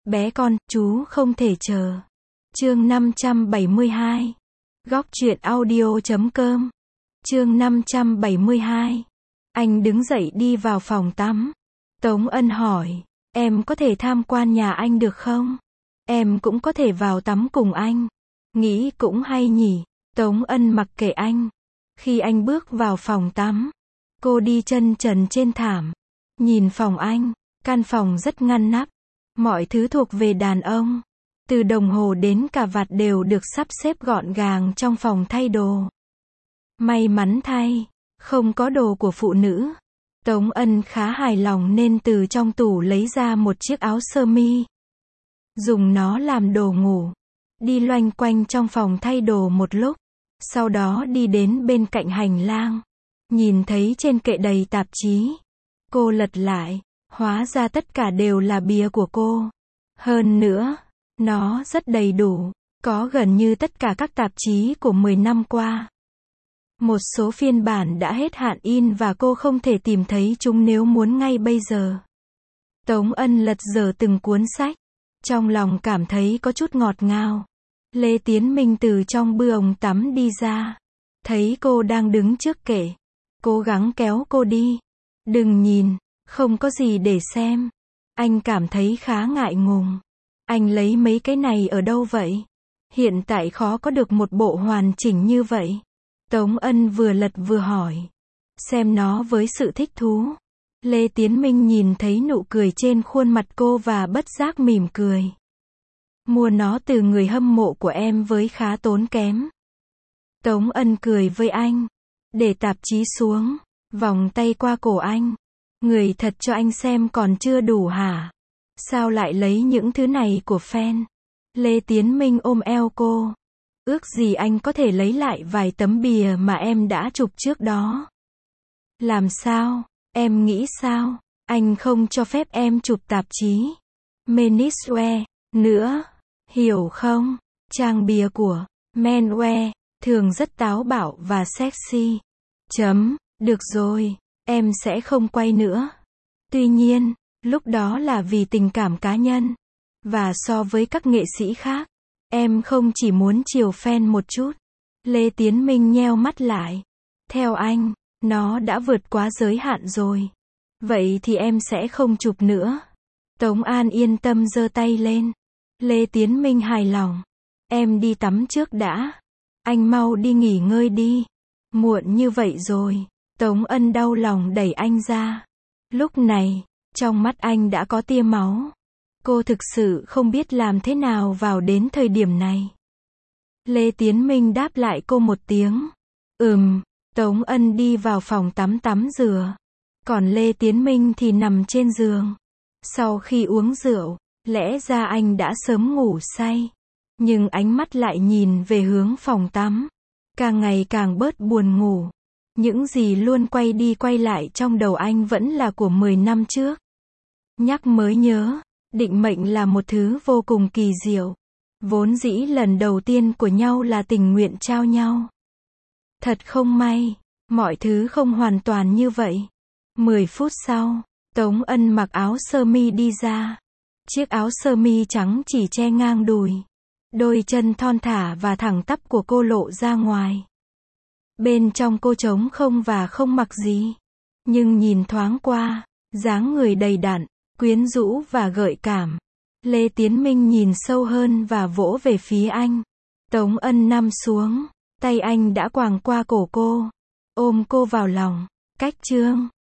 Bé con, chú không thể chờ. Chương 572. Góc truyện audio.com. Chương 572. Anh đứng dậy đi vào phòng tắm. Tống Ân hỏi, em có thể tham quan nhà anh được không? Em cũng có thể vào tắm cùng anh. Nghĩ cũng hay nhỉ. Tống Ân mặc kệ anh. Khi anh bước vào phòng tắm, cô đi chân trần trên thảm. Nhìn phòng anh, căn phòng rất ngăn nắp. Mọi thứ thuộc về đàn ông. Từ đồng hồ đến cà vạt đều được sắp xếp gọn gàng trong phòng thay đồ. May mắn thay, không có đồ của phụ nữ. Tống Ân khá hài lòng nên từ trong tủ lấy ra một chiếc áo sơ mi. Dùng nó làm đồ ngủ. Đi loanh quanh trong phòng thay đồ một lúc. Sau đó đi đến bên cạnh hành lang. Nhìn thấy trên kệ đầy tạp chí. Cô lật lại. Hóa ra tất cả đều là bìa của cô. Hơn nữa, nó rất đầy đủ. Có gần như tất cả các tạp chí của 10 năm qua. Một số phiên bản đã hết hạn in và cô không thể tìm thấy chúng nếu muốn ngay bây giờ. Tống Ân lật dở từng cuốn sách. Trong lòng cảm thấy có chút ngọt ngào. Lê Tiến Minh từ trong buồng tắm đi ra. Thấy cô đang đứng trước kệ. Cố gắng kéo cô đi. Đừng nhìn, không có gì để xem. Anh cảm thấy khá ngại ngùng. Anh lấy mấy cái này ở đâu vậy? Hiện tại khó có được một bộ hoàn chỉnh như vậy. Tống Ân vừa lật vừa hỏi. Xem nó với sự thích thú. Lê Tiến Minh nhìn thấy nụ cười trên khuôn mặt cô và bất giác mỉm cười. Mua nó từ người hâm mộ của em với khá tốn kém. Tống Ân cười với anh. Để tạp chí xuống. Vòng tay qua cổ anh. Người thật cho anh xem còn chưa đủ hả? Sao lại lấy những thứ này của fan? Lê Tiến Minh ôm eo cô. Ước gì anh có thể lấy lại vài tấm bìa mà em đã chụp trước đó. Làm sao? Em nghĩ sao? Anh không cho phép em chụp tạp chí menswear nữa. Hiểu không? Trang bìa của menswear thường rất táo bạo và sexy. Được rồi, em sẽ không quay nữa. Tuy nhiên, lúc đó là vì tình cảm cá nhân. Và so với các nghệ sĩ khác, em không chỉ muốn chiều fan một chút. Lê Tiến Minh nheo mắt lại. Theo anh, nó đã vượt quá giới hạn rồi. Vậy thì em sẽ không chụp nữa. Tống An yên tâm giơ tay lên. Lê Tiến Minh hài lòng. Em đi tắm trước đã. Anh mau đi nghỉ ngơi đi. Muộn như vậy rồi. Tống Ân đau lòng đẩy anh ra. Lúc này, trong mắt anh đã có tia máu. Cô thực sự không biết làm thế nào vào đến thời điểm này. Lê Tiến Minh đáp lại cô một tiếng. Tống Ân đi vào phòng tắm rửa. Còn Lê Tiến Minh thì nằm trên giường. Sau khi uống rượu, lẽ ra anh đã sớm ngủ say. Nhưng ánh mắt lại nhìn về hướng phòng tắm. Càng ngày càng bớt buồn ngủ. Những gì luôn quay đi quay lại trong đầu anh vẫn là của 10 năm trước. Nhắc mới nhớ, định mệnh là một thứ vô cùng kỳ diệu. Vốn dĩ lần đầu tiên của nhau là tình nguyện trao nhau. Thật không may, mọi thứ không hoàn toàn như vậy. 10 phút sau, Tống Ân mặc áo sơ mi đi ra. Chiếc áo sơ mi trắng chỉ che ngang đùi. Đôi chân thon thả và thẳng tắp của cô lộ ra ngoài. Bên trong cô trống không và không mặc gì. Nhưng nhìn thoáng qua, dáng người đầy đặn, quyến rũ và gợi cảm. Lê Tiến Minh nhìn sâu hơn và vỗ về phía anh. Tống Ân nằm xuống, tay anh đã quàng qua cổ cô, ôm cô vào lòng. Cách chương